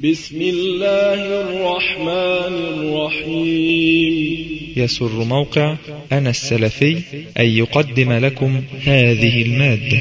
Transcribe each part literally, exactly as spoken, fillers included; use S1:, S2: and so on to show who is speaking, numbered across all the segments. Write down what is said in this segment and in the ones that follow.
S1: بسم الله الرحمن الرحيم.
S2: يسر موقع أنا السلفي أن يقدم لكم هذه المادة.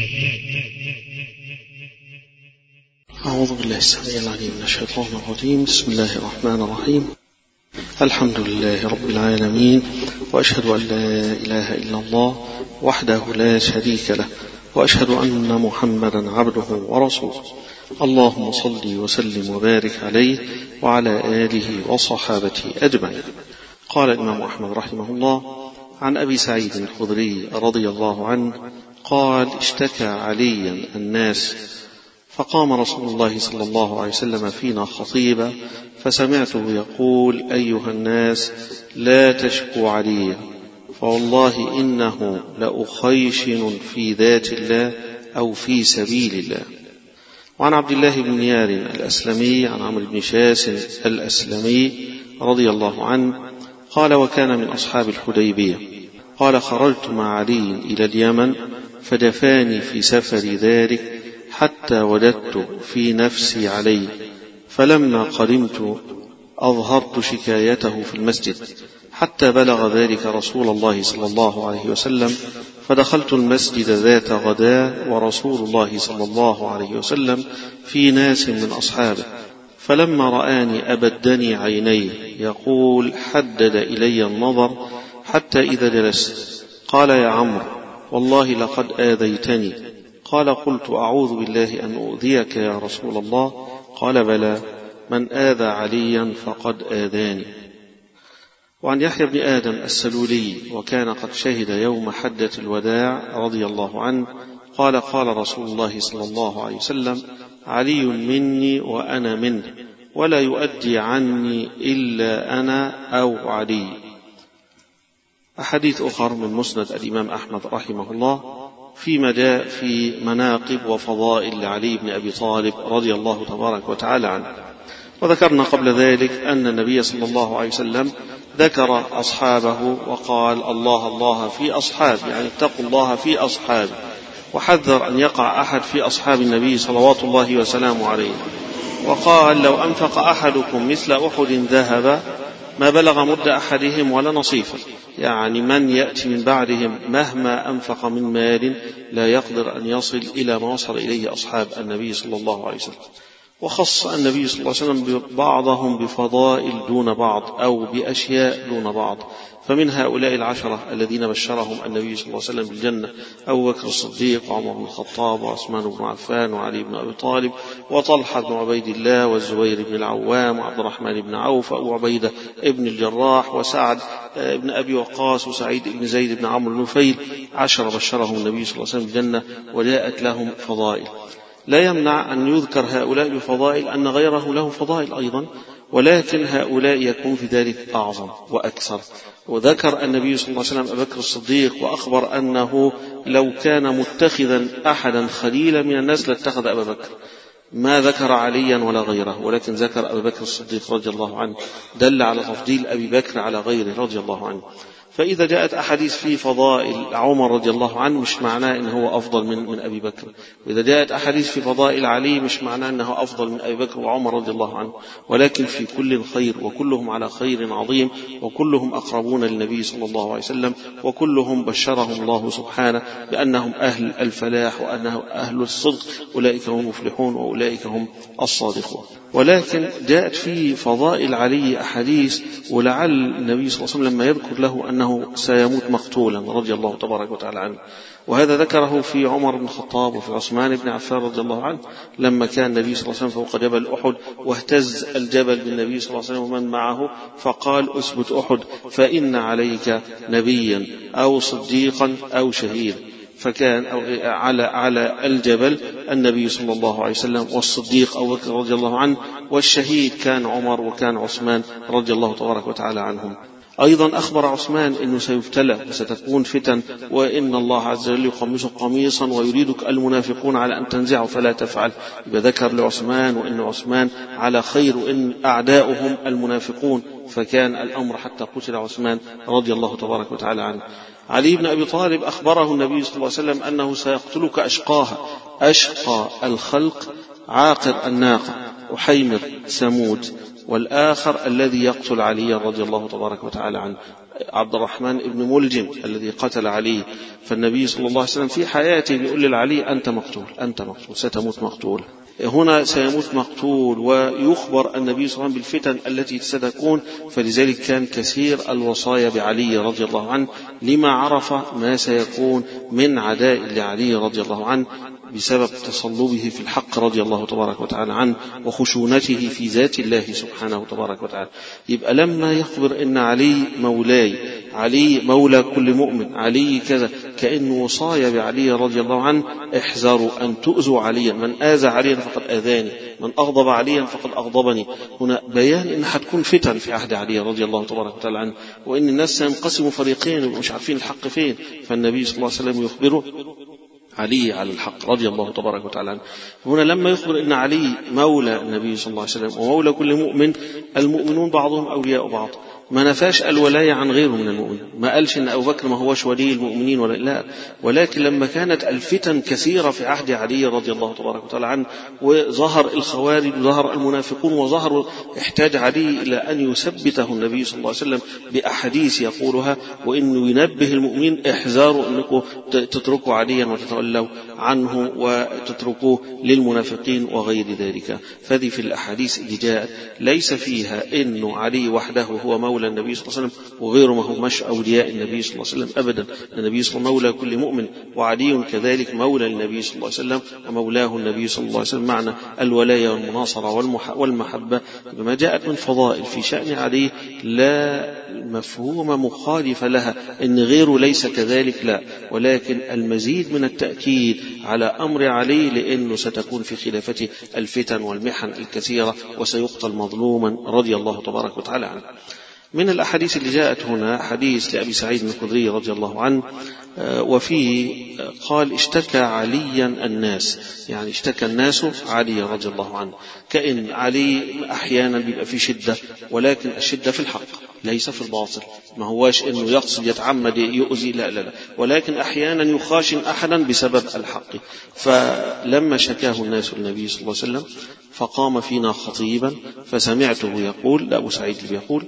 S3: أعوذ بالله السميع العليم من الشيطان الرجيم. بسم الله الرحمن الرحيم. الحمد لله رب العالمين، وأشهد أن لا إله إلا الله وحده لا شريك له، وأشهد أن محمدا عبده ورسوله. اللهم صل وسلم وبارك عليه وعلى آله وصحابته أجمعين. قال الإمام أحمد رحمه الله عن أبي سعيد الخدري رضي الله عنه قال: اشتكى عليا الناس، فقام رسول الله صلى الله عليه وسلم فينا خطيبا، فسمعته يقول: أيها الناس، لا تشكوا عليا، فوالله إنه لأخيشن في ذات الله أو في سبيل الله. وعن عبد الله بن نيار الأسلمي عن عمرو بن شاس الأسلمي رضي الله عنه قال: وكان من أصحاب الحديبية قال: خرجت مع علي إلى اليمن فدفاني في سفر ذلك حتى وجدت في نفسي علي، فلما قدمت أظهرت شكايته في المسجد حتى بلغ ذلك رسول الله صلى الله عليه وسلم، فدخلت المسجد ذات غداء ورسول الله صلى الله عليه وسلم في ناس من أصحابه، فلما رآني أبدني عينيه يقول: حدد إلي النظر حتى إذا جلست قال: يا عمرو، والله لقد آذيتني. قال: قلت: أعوذ بالله أن أؤذيك يا رسول الله. قال: بلى، من آذى عليا فقد آذاني. وعن يحيى بن آدم السلولي وكان قد شهد يوم حجة الوداع رضي الله عنه قال: قال رسول الله صلى الله عليه وسلم: علي مني وأنا منه، ولا يؤدي عني إلا أنا أو علي. أحاديث أخر من مسند الإمام أحمد رحمه الله فيما جاء في مناقب وفضائل لعلي بن أبي طالب رضي الله تبارك وتعالى عنه. وذكرنا قبل ذلك أن النبي صلى الله عليه وسلم ذكر أصحابه وقال: الله الله في أصحابه، يعني اتقوا الله في أصحابه، وحذر أن يقع أحد في أصحاب النبي صلوات الله وسلامه عليه. وقال: لو أنفق أحدكم مثل أحد ذهب ما بلغ مد أحدهم ولا نصيفا، يعني من يأتي من بعدهم مهما أنفق من مال لا يقدر أن يصل إلى ما وصل إليه أصحاب النبي صلى الله عليه وسلم. وخص النبي صلى الله عليه وسلم بعضهم بفضائل دون بعض أو بأشياء دون بعض، فمن هؤلاء العشرة الذين بشرهم النبي صلى الله عليه وسلم بالجنة أبو بكر الصديق وعمر بن الخطاب وعثمان بن عفان وعلي بن أبي طالب وطلحة بن عبيد الله والزبير بن العوام وعبد الرحمن بن عوف وأبو عبيدة بن الجراح وسعد بن أبي وقاص وسعيد بن زيد بن عمرو بن نفيل، عشرة بشرهم النبي صلى الله عليه وسلم بالجنة وجاءت لهم فضائل. لا يمنع أن يذكر هؤلاء بفضائل أن غيره له فضائل أيضا، ولكن هؤلاء يكون في ذلك أعظم وأكثر. وذكر النبي صلى الله عليه وسلم أبو بكر الصديق وأخبر أنه لو كان متخذا أحدا خليلا من الناس لاتخذ أبا بكر، ما ذكر عليا ولا غيره، ولكن ذكر أبا بكر الصديق رضي الله عنه، دل على تفضيل أبي بكر على غيره رضي الله عنه. فإذا جاءت أحاديث في فضائل عمر رضي الله عنه مش معناه إنه هو أفضل من من أبي بكر، وإذا جاءت أحاديث في فضائل علي مش معناه إنه أفضل من أبي بكر وعمر رضي الله عنه، ولكن في كل خير، وكلهم على خير عظيم، وكلهم أقربون للنبي صلى الله عليه وسلم، وكلهم بشرهم الله سبحانه بأنهم أهل الفلاح وأنهم أهل الصدق، أولئك هم المفلحون وأولئك هم الصادقون. ولكن جاءت في فضائل علي أحاديث، ولعل النبي صلى الله عليه وسلم لما يذكر له أنه سيموت مقتولا رضي الله تبارك وتعالى عنه، وهذا ذكره في عمر بن الخطاب وفي عثمان بن عفان رضي الله عنه لما كان النبي صلى الله عليه وسلم فوق جبل أحد واهتز الجبل بالنبي صلى الله عليه وسلم ومن معه، فقال: أثبت أحد فإن عليك نبيا أو صديقا أو شهيدا. فكان على على الجبل النبي صلى الله عليه وسلم، والصديق أبو بكر رضي الله عنه، والشهيد كان عمر وكان عثمان رضي الله تبارك وتعالى عنهم. أيضا أخبر عثمان أنه سيبتلى وستكون فتن، وإن الله عز وجل يقمص قميصا ويريدك المنافقون على أن تنزعوا فلا تفعل. بذكر لعثمان وإن عثمان على خير وإن أعداؤهم المنافقون، فكان الأمر حتى قتل عثمان رضي الله تبارك وتعالى عنه. علي بن أبي طالب أخبره النبي صلى الله عليه وسلم أنه سيقتلك أشقاها، أشقى الخلق عاقر الناقة وحيمر ثمود، والآخر الذي يقتل علي رضي الله تبارك وتعالى عنه عبد الرحمن بن ملجم الذي قتل علي. فالنبي صلى الله عليه وسلم في حياته بيقول لعلي أنت مقتول، أنت مقتول، ستموت مقتول. هنا سيموت مقتول، ويخبر النبي صلى الله عليه وسلم بالفتن التي ستكون. فلذلك كان كثير الوصايا بعلي رضي الله عنه لما عرف ما سيكون من عداء لعلي رضي الله عنه بسبب تصلبه في الحق رضي الله تبارك وتعالى عنه وخشونته في ذات الله سبحانه تبارك وتعالى. يبقى لما يخبر ان علي مولاي، علي مولى كل مؤمن، علي كذا، كأنه وصايا بعلي رضي الله عنه احذروا أن تؤذوا عليا، من آذى عليا فقد آذاني، من أغضب عليا فقد أغضبني. هنا بيان إن حتكون فتن في عهد علي رضي الله تبارك وتعالى عنه، وإن الناس سينقسموا فريقين ومش عارفين الحق فين. فالنبي صلى الله عليه وسلم يخبره علي على الحق رضي الله تبارك وتعالى عنه. هنا لما يخبر ان علي مولى النبي صلى الله عليه وسلم ومولى كل مؤمن، المؤمنون بعضهم اولياء بعض، ما نفاش الولاية عن غيره من المؤمنين، ما قالش ان ابو بكر ما هوش ولي المؤمنين ولا لا، ولكن لما كانت الفتن كثيرة في عهد علي رضي الله تبارك وتعالى عنه، وظهر الخوارج وظهر المنافقون وظهر، احتاج علي الى ان يثبته النبي صلى الله عليه وسلم باحاديث يقولها، وانه ينبه المؤمنين احذروا انكم تتركوا عليا وتتولوا عنه وتتركوه للمنافقين وغير ذلك. فهذه في الاحاديث اللي جاءت ليس فيها انه علي وحده هو مولى النبي صلى الله عليه وسلم وغيره ما هماش أولياء النبي صلى الله عليه وسلم أبدا. النبي صلى الله عليه وسلم مولى كل مؤمن، وعلي كذلك مولى النبي صلى الله عليه وسلم ومولاه النبي صلى الله عليه وسلم. معنى الولاية والمناصرة والمحبة بما جاءت من فضائل في شأن علي لا مفهوم مخالف لها، إن غيره ليس كذلك لا، ولكن المزيد من التأكيد على أمر علي لأنه ستكون في خلافته الفتن والمحن الكثيرة وسيقتل مظلوما رضي الله تبارك وتعالى عنه. من الأحاديث اللي جاءت هنا حديث لأبي سعيد الخدري رضي الله عنه، وفيه قال اشتكى عليا الناس، يعني اشتكى الناس علي رضي الله عنه. كأن علي أحيانا بيبقى في شدة، ولكن الشدة في الحق ليس في الباطل، ما هواش انه يقصد يتعمد يؤذي، لا لا لا، ولكن احيانا يخاشن احدا بسبب الحق. فلما شكاه الناس للنبي صلى الله عليه وسلم فقام فينا خطيبا فسمعته يقول، لأبو سعيد يقول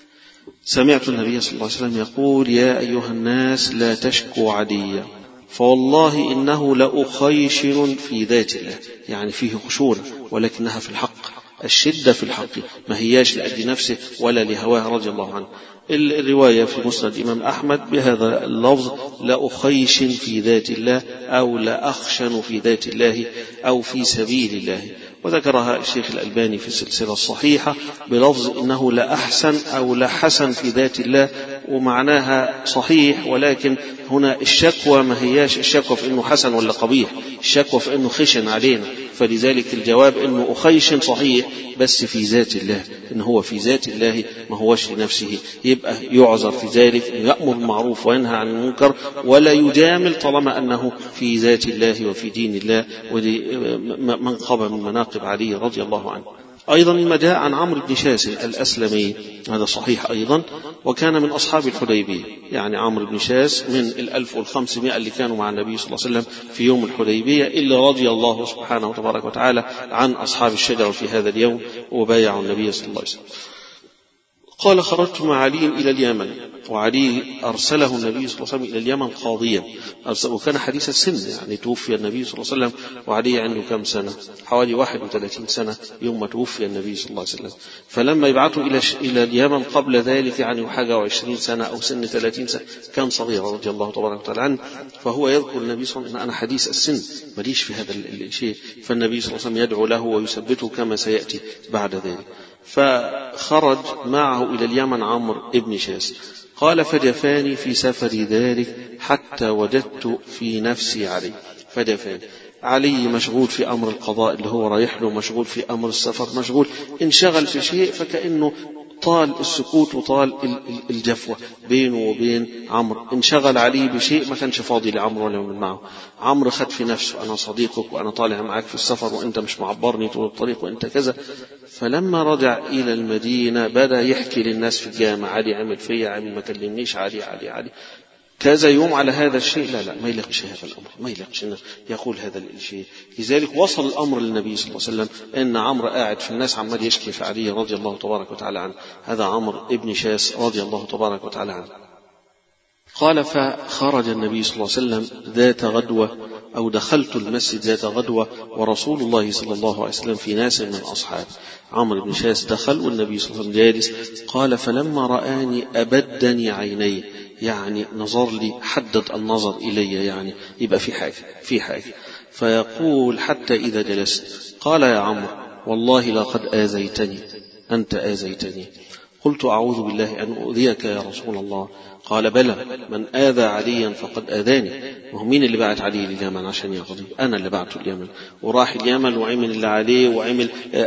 S3: سمعت النبي صلى الله عليه وسلم يقول يا أيها الناس لا تشكوا عليا فوالله إنه لأخيشن في ذات الله، يعني فيه خشونة ولكنها في الحق، الشدة في الحق، ما هياش لأجل نفسه ولا لهواه رضي الله عنه. الرواية في مسند الإمام أحمد بهذا اللفظ لأخيشن في ذات الله أو لأخشن في ذات الله أو في سبيل الله، وذكرها الشيخ الألباني في السلسلة الصحيحة بلفظ إنه لأحسن أو لحسن في ذات الله، ومعناها صحيح، ولكن هنا الشكوى ما هياش الشكوى في إنه حسن ولا قبيح، الشكوى في إنه خشن علينا، فلذلك الجواب إنه أخيشن صحيح بس في ذات الله، إنه هو في ذات الله ما هوش لنفسه، يبقى يعذر في ذلك، يأمر بالمعروف وينهى عن المنكر ولا يجامل طالما أنه في ذات الله وفي دين الله، ودي منقبة من مناقب علي رضي الله عنه. أيضا ما جاء عن عمرو بن شاس الأسلمي هذا صحيح أيضا، وكان من أصحاب الحديبية، يعني عمرو بن شاس من الألف والخمسمائة اللي كانوا مع النبي صلى الله عليه وسلم في يوم الحديبية، إلا رضي الله سبحانه وتبارك وتعالى عن أصحاب الشجرة في هذا اليوم وبايعوا النبي صلى الله عليه وسلم. قال خرجت مع علي إلى اليمن، وعلي أرسله النبي صلى الله عليه وسلم إلى اليمن قاضيا، وكان حديث السن، يعني توفي النبي صلى الله عليه وسلم وعلي عنده كم سنة؟ حوالي واحد وثلاثين سنة يوم ما توفي النبي صلى الله عليه وسلم. فلما يبعثوا إلى إلى اليمن قبل ذلك يعني حاجة وعشرين سنة أو سن ثلاثين سنة، كان صغير رضي الله تبارك وتعالى عنه. فهو يذكر النبي صلى الله عليه وسلم أنا حديث السن ماليش في هذا الشيء، فالنبي صلى الله عليه وسلم يدعو له ويثبته كما سيأتي بعد ذلك. فخرج معه إلى اليمن عمرو بن شاس، قال فجفاني في سفر ذلك حتى وجدت في نفسي علي، فجفاني علي مشغول في أمر القضاء اللي هو رايح له، مشغول في أمر السفر، مشغول انشغل في شيء، فكأنه طال السكوت وطال الجفوة بينه وبين عمرو، انشغل عليه بشيء ما كانش فاضي لعمرو ولا من معه. عمرو خد في نفسه أنا صديقك وأنا طالع معك في السفر وأنت مش معبرني طول الطريق وأنت كذا. فلما رجع إلى المدينة بدأ يحكي للناس في الجامع علي عمل فيا، علي ما كلمنيش، علي علي علي كذا يوم على هذا الشيء، لا لا ما يلقش هذا الأمر، ما يلقش أنه يقول هذا الشيء. لذلك وصل الأمر للنبي صلى الله عليه وسلم أن عمرو قاعد في الناس عمال يشكي في علي رضي الله تبارك وتعالى عنه. هذا عمرو ابن شاس رضي الله تبارك وتعالى عنه. قال فخرج النبي صلى الله عليه وسلم ذات غدوة أو دخلت المسجد ذات غدوة ورسول الله صلى الله عليه وسلم في ناس من أصحاب. عمرو بن شاس دخل والنبي صلى الله عليه وسلم جالس. قال فلما رآني أبدني عيني، يعني نظر لي، حدد النظر إلي، يعني يبقى في حاجة في حاجة فيقول حتى إذا جلست قال يا عمرو والله لقد آذيتني، أنت آذيتني. قلت أعوذ بالله أن أؤذيك يا رسول الله. قال بلى، من آذى عليا فقد آذاني. وهو مين اللي بعت علي اليمن عشان يقضي؟ أنا اللي بعته اليمن، وراح اليمن وعمل اللي عليه وعمل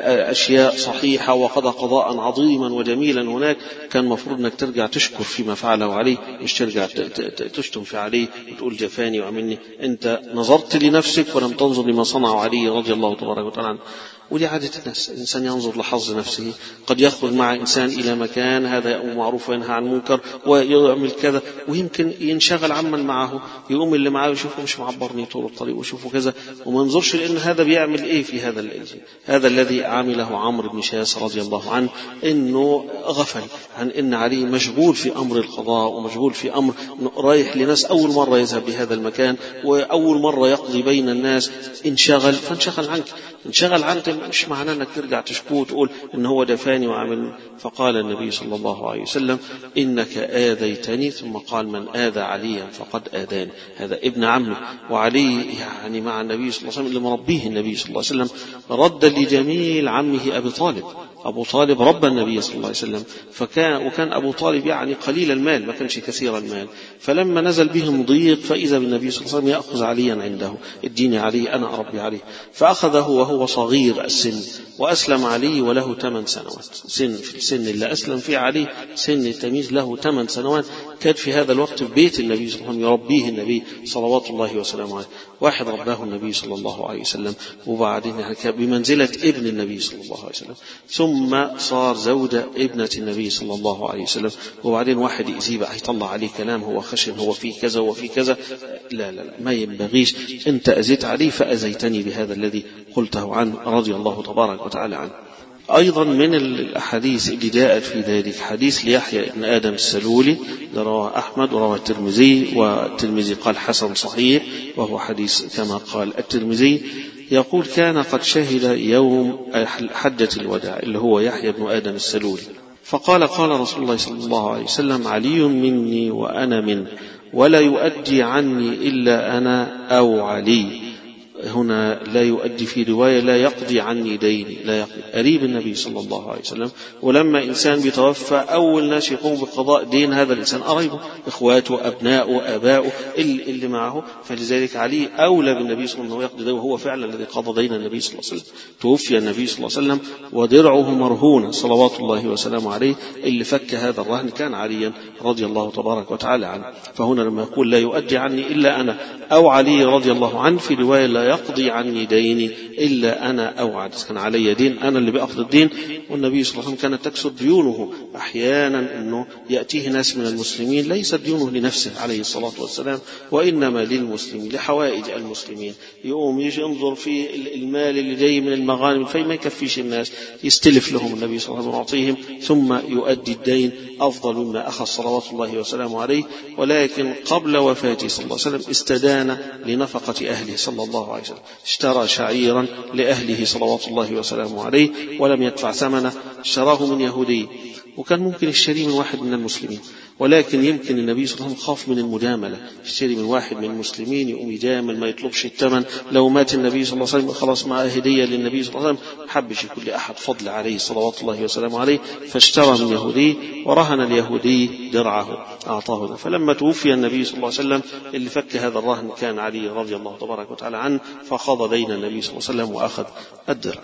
S3: أشياء صحيحة وقضى قضاء عظيما وجميلا هناك. كان مفروض أنك ترجع تشكر فيما فعله عليه، مش ترجع تشتم في عليه وتقول جفاني وعملني. أنت نظرت لنفسك ولم تنظر لما صنعه علي رضي الله تبارك وتعالى عنه. ودي عادة الناس، الإنسان ينظر لحظ نفسه. قد يخرج مع إنسان إلى مكان هذا يأمر معروف وينهى عن منكر ويعمل كذا، ويمكن ينشغل عمل معه، يقوم اللي معه يشوفه مش معبرني طول الطريق ويشوفه كذا، وما ينظرش لأن هذا بيعمل إيه في هذا الإنسان. هذا الذي عمله عمرو بن شاس رضي الله عنه، إنه غفل عن إن علي مشغول في أمر القضاء ومشغول في أمر رايح لناس أول مرة يذهب لهذا المكان وأول مرة يقضي بين الناس. انشغل فانشغل عنك، انشغل عنك مش معناه أنك ترجع تشكو وتقول إن هو دفاني وعمل. فقال النبي صلى الله عليه وسلم إنك آذيتني، ثم قال من آذى عليا فقد آذاني. هذا ابن عمه، وعلي يعني مع النبي صلى الله عليه وسلم اللي مربيه النبي صلى الله عليه وسلم رد لجميل عمه أبي طالب. أبو طالب ربى النبي صلى الله عليه وسلم، فكان وكان أبو طالب يعني قليل المال، ما كانش كثير المال. فلما نزل بهم ضيق فإذا بالنبي صلى الله عليه وسلم يأخذ عليا عنده، اديني علي أنا أربي عليه. فأخذه وهو صغير السن، وأسلم علي وله ثمان سنوات. سن في السن اللي أسلم فيه علي سن التمييز له ثمان سنوات. كان في هذا الوقت في بيت النبي صلى الله عليه وسلم يربيه النبي صلوات الله وسلامه عليه. واحد رباه النبي صلى الله عليه وسلم، وبعدين بمنزلة ابن النبي صلى الله عليه وسلم، ثم صار زوجة ابنة النبي صلى الله عليه وسلم. وبعدين واحد يزيب هيطلع عليه كلام هو خشن، هو فيه كذا وفي كذا، لا لا لا ما ينبغيش. أنت أزيت عليه فأزيتني بهذا الذي قلته عنه رضي الله تبارك وتعالى عنه. أيضا من الأحاديث اللي جاءت في ذلك حديث ليحيى بن آدم السلولي رواه أحمد ورواه الترمذي، والترمذي قال حسن صحيح، وهو حديث كما قال الترمذي. يقول كان قد شهد يوم حجة الوداع اللي هو يحيى بن آدم السلولي، فقال قال رسول الله صلى الله عليه وسلم علي مني وأنا منه ولا يؤدي عني إلا أنا أو علي. هنا لا يؤدي في رواية لا يقضي عني ديني، لا يقضي، قريب النبي صلى الله عليه وسلم. ولما إنسان بيتوفى أول ناس يقوم بقضاء دين هذا الإنسان قريبه، إخواته، أبناؤه، آباؤه اللي معه. فلذلك علي أولى بالنبي صلى الله عليه وسلم يقضي دين، وهو فعلا الذي قضى دين النبي صلى الله عليه وسلم. توفي النبي صلى الله عليه وسلم ودرعه مرهونة صلوات الله وسلامه عليه. اللي فك هذا الرهن كان عليا رضي الله تبارك وتعالى عنه. فهنا لما يقول لا يؤدي عني إلا أنا أو علي رضي الله عنه، في رواية لا يقضي عني ديني إلا أنا أو علي، كان علي دين أنا اللي بأخذ الدين. والنبي صلى الله عليه وسلم كانت تكسر ديونه أحيانا، أنه يأتيه ناس من المسلمين ليس ديونه لنفسه عليه الصلاة والسلام، وإنما للمسلمين لحوائج المسلمين. يقوم يجي ينظر في المال اللي جاي من المغانم فما يكفيش الناس، يستلف لهم النبي صلى الله عليه وسلم ويعطيهم ثم يؤدي الدين أفضل مما أخذ صلوات الله وسلامه عليه. ولكن قبل وفاته صلى الله عليه وسلم استدان لنفقة أهله صلى الله عليه وسلم، اشترى شعيرا لأهله صلوات الله وسلامه عليه ولم يدفع ثمنه، اشتراه من يهودي، وكان ممكن يشتري من واحد من المسلمين، ولكن يمكن النبي صلى الله عليه وسلم خاف من المجاملة، يشتري من واحد من المسلمين يقوم يجامل ما يطلبش الثمن. لو مات النبي صلى الله عليه وسلم خلاص معه هدية للنبي صلى الله عليه وسلم، حبش يكون لأحد فضل عليه صلوات الله وسلامه عليه، فاشترى من يهودي ورهن اليهودي درعه أعطاه له. فلما توفي النبي صلى الله عليه وسلم اللي فك هذا الرهن كان علي رضي الله تبارك وتعالى عنه، فقضى دين النبي صلى الله عليه وسلم وأخذ الدرع.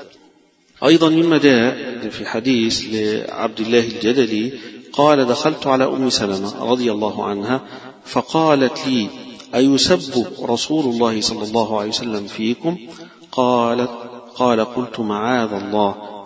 S3: أيضا مما جاء في حديث لعبد الله الجدلي قال دخلت على أم سلمة رضي الله عنها فقالت لي أيسب رسول الله صلى الله عليه وسلم فيكم؟ قالت قال قلت معاذ الله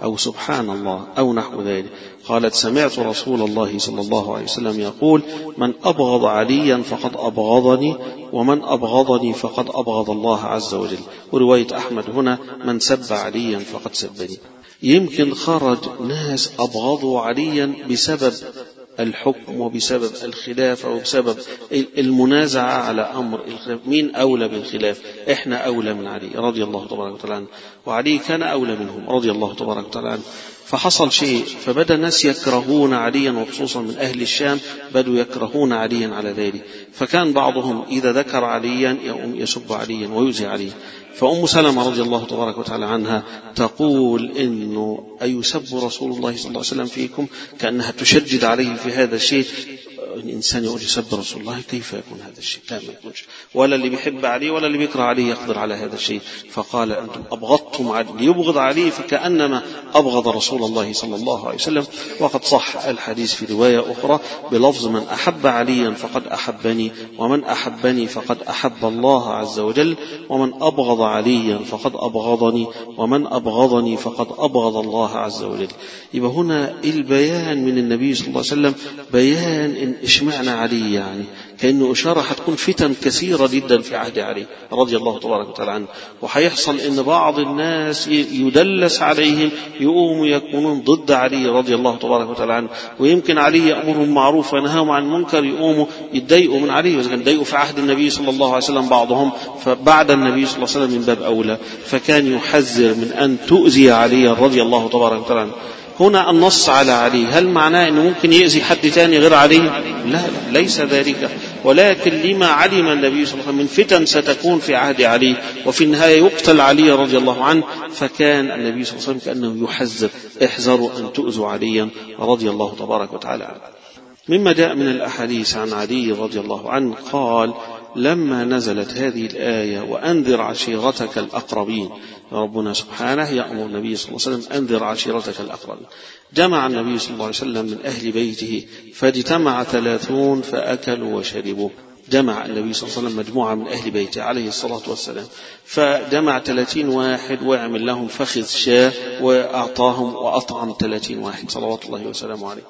S3: أو سبحان الله أو نحو ذلك. قالت سمعت رسول الله صلى الله عليه وسلم يقول من أبغض عليا فقد أبغضني ومن أبغضني فقد أبغض الله عز وجل. ورواية أحمد هنا من سب عليا فقد سبني. يمكن خرج ناس أبغضوا عليا بسبب الحكم وبسبب الخلافة وبسبب المنازعة على أمر الخلاف، مين أولى بالخلاف؟ إحنا أولى من علي رضي الله تبارك وتعالى عنه، وعلي كان أولى منهم رضي الله تبارك وتعالى عنه. فحصل شيء فبدأ الناس يكرهون عليا، وخصوصا من أهل الشام بدوا يكرهون عليا على ذلك. فكان بعضهم إذا ذكر عليا يقوم يسب عليا ويؤذي عليا. فأم سلمة رضي الله تبارك وتعالى عنها تقول إنه أيسب رسول الله صلى الله عليه وسلم فيكم، كأنها تشدد عليه في هذا الشيء. الإنسان يقول يسب رسول الله، كيف يكون هذا الشيء؟ لا، ما يكونش. ولا اللي بيحب عليه ولا اللي بيكره عليه يقدر على هذا الشيء. فقال أنتم أبغضتم عليه، ليبغض عليه فكأنما أبغض رسول الله صلى الله عليه وسلم. وقد صح الحديث في رواية أخرى بلفظ من أحب عليا فقد أحبني ومن أحبني فقد أحب الله عز وجل ومن أبغض عليا فقد أبغضني ومن أبغضني فقد أبغض الله عز وجل. يبقى هنا البيان من النبي صلى الله عليه وسلم بيان إن إشمعنا علي، يعني كأنه إشارة حتكون فتن كثيرة جدا في عهد علي رضي الله تبارك وتعالى عنه. وحيحصل إن بعض الناس يدلس عليهم يقوموا يكونون ضد علي رضي الله تبارك وتعالى عنه، ويمكن علي يأمرهم معروف وينهاهم عن منكر يقوموا يتضايقوا من علي. وإذا كان يتضايقوا في عهد النبي صلى الله عليه وسلم بعضهم، فبعد النبي صلى الله عليه وسلم من باب أولى. فكان يحذر من أن تؤذي علي رضي الله تبارك وتعالى عنه. هنا النص على علي، هل معناه أنه ممكن يؤذي حد تاني غير علي؟ لا، ليس ذلك، ولكن لما علم النبي صلى الله عليه وسلم من فتن ستكون في عهد علي وفي النهاية يقتل علي رضي الله عنه. فكان النبي صلى الله عليه وسلم كأنه يحذر احذروا أن تؤذوا عليا رضي الله تبارك وتعالى عنه. مما جاء من الأحاديث عن علي رضي الله عنه قال لما نزلت هذه الآية وأنذر عشيرتك الأقربين، ربنا سبحانه يأمر النبي صلى الله عليه وسلم أنذر عشيرتك الأقربين، جمع النبي صلى الله عليه وسلم من أهل بيته فاجتمع ثلاثون فأكلوا وشربوا. جمع النبي صلى الله عليه وسلم مجموعة من أهل بيته عليه الصلاة والسلام، فجمع ثلاثين واحد ويعمل لهم فخذ شاة وأعطاهم وأطعم ثلاثين واحد صلوات الله وسلامه عليه.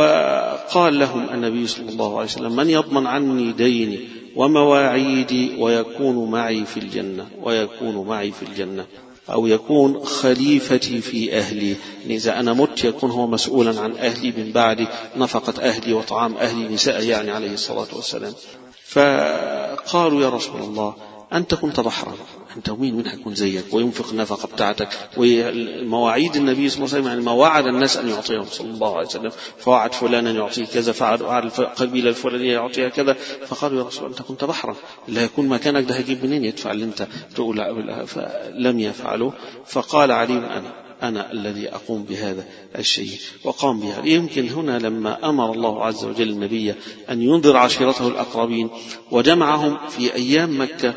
S3: وقال لهم النبي صلى الله عليه وسلم من يضمن عني ديني ومواعيدي ويكون معي في الجنة، ويكون معي في الجنة أو يكون خليفتي في أهلي، إذا أنا مت يكون هو مسؤولا عن أهلي من بعد نفقة أهلي وطعام أهلي نساء يعني عليه الصلاة والسلام. فقالوا يا رسول الله أنت كنت بحرا، أنت ومين من حيكون زيك وينفق النفقة بتاعتك؟ ومواعيد النبي صلى الله عليه وسلم يعني ما وعد الناس أن يعطيهم صلى الله عليه وسلم، فوعد فلانا يعطيه كذا، فوعد القبيلة الفلانية يعطيها كذا. فقالوا يا رسول الله أنت كنت بحرا، لا يكون مكانك ده هجيب منين يدفع اللي أنت تقول؟ فلم يفعلوا. فقال علي أنا أنا الذي أقوم بهذا الشيء، وقام بها. يمكن هنا لما أمر الله عز وجل النبي أن ينذر عشيرته الأقربين وجمعهم في أيام مكة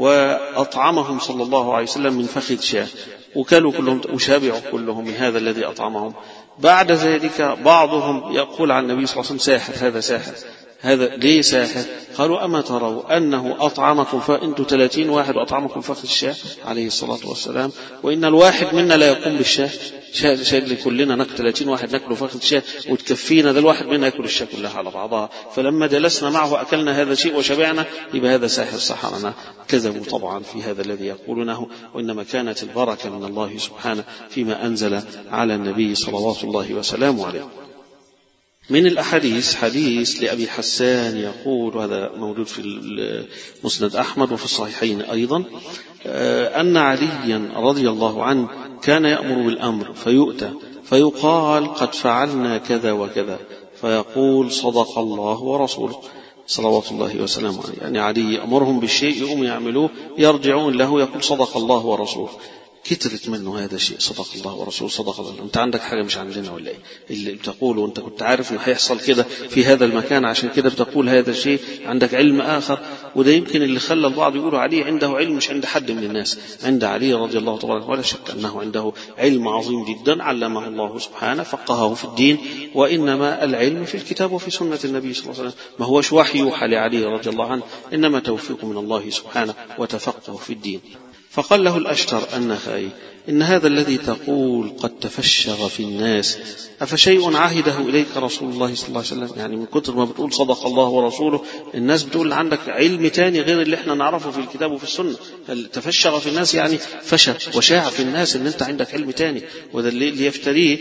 S3: وأطعمهم صلى الله عليه وسلم من فخذ شاة، وكلوا كلهم وشابعوا كلهم من هذا الذي أطعمهم. بعد ذلك بعضهم يقول عن النبي صلى الله عليه وسلم ساحر، هذا ساحر، هذا ليه ساحر؟ قالوا أما تروا أنه أطعمكم فأنتم ثلاثين واحد وأطعمكم فخذ الشاة عليه الصلاة والسلام، وإن الواحد منا لا يقوم بالشاة، شاة كلنا ناكل ثلاثين واحد ناكل فخذ شاة وتكفينا، ده الواحد منا يأكل الشاة كلها على بعضها. فلما جلسنا معه أكلنا هذا شيء وشبعنا، يبقى هذا ساحر سحرنا. كذبوا طبعا في هذا الذي يقولونه، وإنما كانت البركة من الله سبحانه فيما أنزل على النبي صلوات الله وسلامه عليه. من الأحاديث حديث لأبي حسان يقول، وهذا موجود في مسند أحمد وفي الصحيحين أيضا، أن عليا رضي الله عنه كان يأمر بالأمر فيؤتى فيقال قد فعلنا كذا وكذا، فيقول صدق الله ورسوله صلوات الله وسلامه عليه. يعني علي يأمرهم بالشيء يقوم يعملوه، يرجعون له يقول صدق الله ورسوله. كترت منه هذا الشيء، صدق الله ورسوله صدق الله. انت عندك حاجة مش عندنا ولا ايه اللي بتقوله؟ انت كنت عارف انه هيحصل كده في هذا المكان عشان كده بتقول هذا الشيء؟ عندك علم آخر؟ وده يمكن اللي خلى البعض يقولوا علي عنده علم مش عند حد من الناس. عند علي رضي الله تبارك ولا شك أنه عنده علم عظيم جدا علمه الله سبحانه، فقهه في الدين، وإنما العلم في الكتاب وفي سنة النبي صلى الله عليه وسلم، ما هوش وحي يوحى لعلي رضي الله عنه، إنما توفيق من الله سبحانه وتفقه في الدين. فقال له الأشتر النخعي إن هذا الذي تقول قد تفشغ في الناس، أفشيء عهده إليك رسول الله صلى الله عليه وسلم؟ يعني من كتر ما بتقول صدق الله ورسوله الناس بتقول عندك علم تاني غير اللي احنا نعرفه في الكتاب وفي السنة. تفشغ في الناس يعني فشل وشاع في الناس ان انت عندك علم تاني. وده اللي يفتريه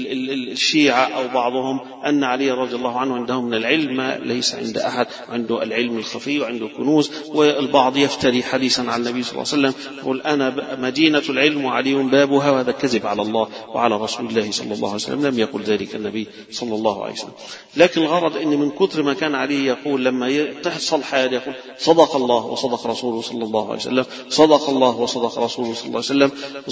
S3: الشيعة أو بعضهم أن علي رضي الله عنه عنده من العلم ما ليس عند أحد، عنده العلم الخفي وعنده كنوز. والبعض يفتري حديثا عن النبي صلى الله عليه وسلم يقول أنا مدينة العلم وعلي بابها، وهذا كذب على الله وعلى رسول الله صلى الله عليه وسلم، لم يقل ذلك النبي صلى الله عليه وسلم. لكن الغرض أن من كثر ما كان علي يقول لما تحصل حاجة يقول صدق الله وصدق رسوله صلى الله عليه وسلم، صدق الله وصدق رسوله صلى الله عليه وسلم،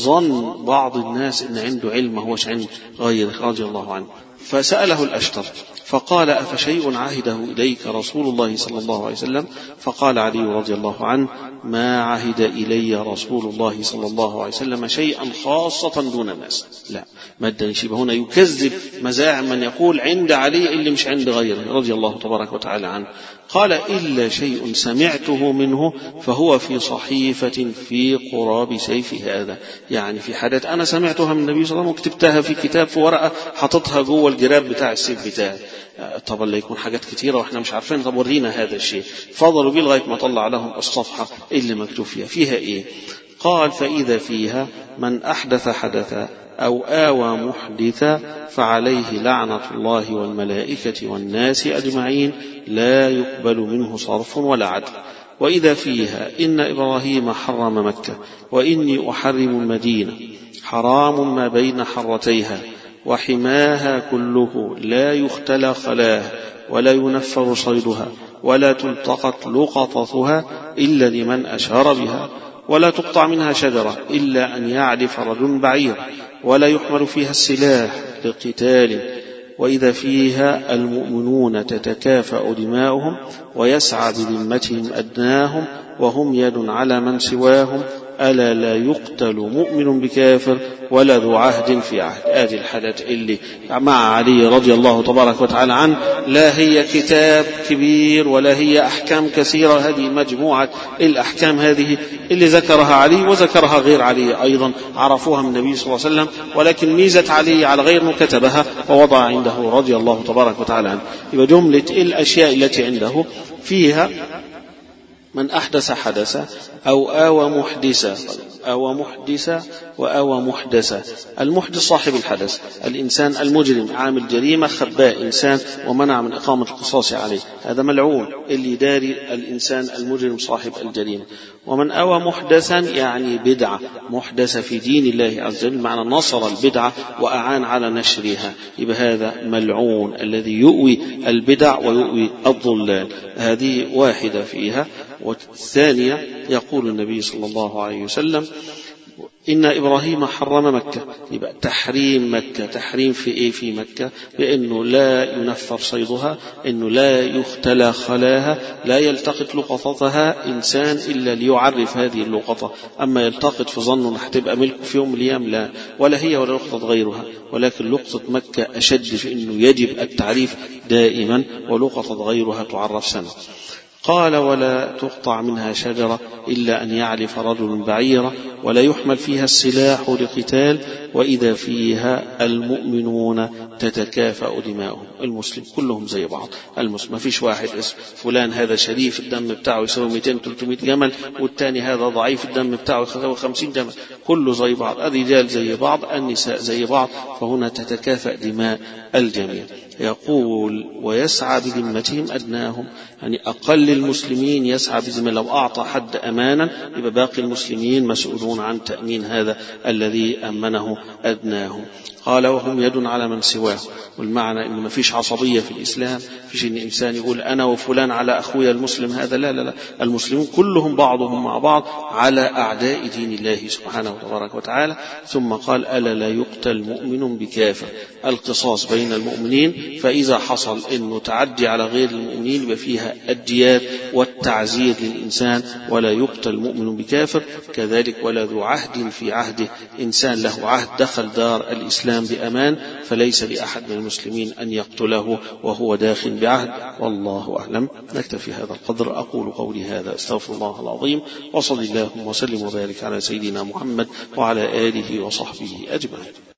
S3: ظن بعض الناس أن عنده علم ما هوش عند غيره رضي الله عنه. فسأله الأشتر فقال أفشيء عهده إليك رسول الله صلى الله عليه وسلم؟ فقال علي رضي الله عنه ما عهد إلي رسول الله صلى الله عليه وسلم شيئا خاصة دون الناس. لا، مادة شبه هنا يكذب مزاعم من يقول عند علي اللي مش عند غيره رضي الله تبارك وتعالى عنه. قال إلا شيء سمعته منه فهو في صحيفة في قراب سيف هذا، يعني في حاجات أنا سمعتها من النبي صلى الله عليه وسلم وكتبتها في كتاب في ورقة حطتها جوه الجراب بتاع السيف بتاعي. طبعا لا يكون حاجات كتيرة وإحنا مش عارفين، طب ورينا هذا الشيء. فضلوا بيه لغاية ما طلع لهم الصفحة اللي مكتوب فيها. فيها إيه؟ قال فإذا فيها من أحدث حدثا أو آوى محدثا فعليه لعنة الله والملائكة والناس أجمعين لا يقبل منه صرف ولا عدل. وإذا فيها إن إبراهيم حرم مكة وإني أحرم المدينة حرام ما بين حرتيها وحماها كله لا يختلى خلاها ولا ينفر صيدها ولا تلتقط لقطتها إلا لمن أشار بها ولا تقطع منها شجرة إلا أن يعرف رجل بعير ولا يحمل فيها السلاح للقتال. وإذا فيها المؤمنون تتكافأ دماؤهم ويسعى بذمتهم أدناهم وهم يد على من سواهم ألا لا يقتل مؤمن بكافر ولا ذو عهد في عهد. هذه الحالات اللي مع علي رضي الله تبارك وتعالى عنه لا هي كتاب كبير ولا هي أحكام كثيرة، هذه مجموعة الأحكام هذه اللي ذكرها علي وذكرها غير علي أيضا عرفوها من النبي صلى الله عليه وسلم، ولكن ميزة علي على غير كتبها ووضع عنده رضي الله تبارك وتعالى عنه. يبقى جملة الأشياء التي عنده فيها من أحدث حدثا أو آوى محدثا، آوى محدثا وآوى محدثا. المحدث صاحب الحدث، الإنسان المجرم عامل جريمة خباء إنسان ومنع من إقامة القصاص عليه، هذا ملعون اللي داري الإنسان المجرم صاحب الجريمة. ومن آوى محدثا يعني بدعة محدثة في دين الله عز وجل، معنى نصر البدعة وأعان على نشرها، يبقى هذا ملعون الذي يؤوي البدع ويؤوي الضلال. هذه واحدة فيها. والثانية يقول النبي صلى الله عليه وسلم إن إبراهيم حرم مكة، يبقى تحريم مكة تحريم في إيه في مكة؟ بأنه لا ينفر صيدها، أنه لا يختلى خلاها، لا يلتقط لقطتها إنسان إلا ليعرف هذه اللقطة، أما يلتقط في ظنه هتبقى ملك في يوم الأيام لا، ولا هي ولا لقطة غيرها. ولكن لقطة مكة أشد في أنه يجب التعريف دائما، ولقطة غيرها تعرف سنة. قال ولا تقطع منها شجرة إلا أن يعرف رجل بعيرة ولا يحمل فيها السلاح لقتال. وإذا فيها المؤمنون تتكافأ دماؤهم، المسلم كلهم زي بعض، المسلم ما فيش واحد اسم فلان هذا شريف الدم بتاعه يساوي مئتين ثلاثمائة جمل والتاني هذا ضعيف الدم بتاعه يساوي خمسين جمل، كله زي بعض، الرجال زي بعض النساء زي بعض، فهنا تتكافأ دماء الجميع. يقول ويسعى بذمتهم أدناهم، يعني أقل المسلمين يسعى بذمة، لو أعطى حد أمانا يبقى باقي المسلمين مسؤولون عن تأمين هذا الذي أمنه أدناهم. قال وهم يد على من سواه، والمعنى إن ما فيش عصبية في الإسلام، فيش إن إنسان يقول أنا وفلان على أخويا المسلم هذا، لا لا لا، المسلمون كلهم بعضهم مع بعض على أعداء دين الله سبحانه وتبارك وتعالى. ثم قال ألا لا يقتل مؤمن بكافر، القصاص بين المؤمنين، فإذا حصل إنه تعدي على غير المؤمنين يبقى فيها الديات والتعزير للإنسان، ولا يقتل مؤمن بكافر. كذلك ولا ذو عهد في عهده، إنسان له عهد دخل دار الإسلام الإسلام بأمان، فليس لأحد من المسلمين أن يقتله وهو داخل بعهد، والله أعلم. نكتفي هذا القدر. أقول قولي هذا، أستغفر الله العظيم، وصلى الله وسلم وبارك على سيدنا محمد وعلى آله وصحبه أجمعين.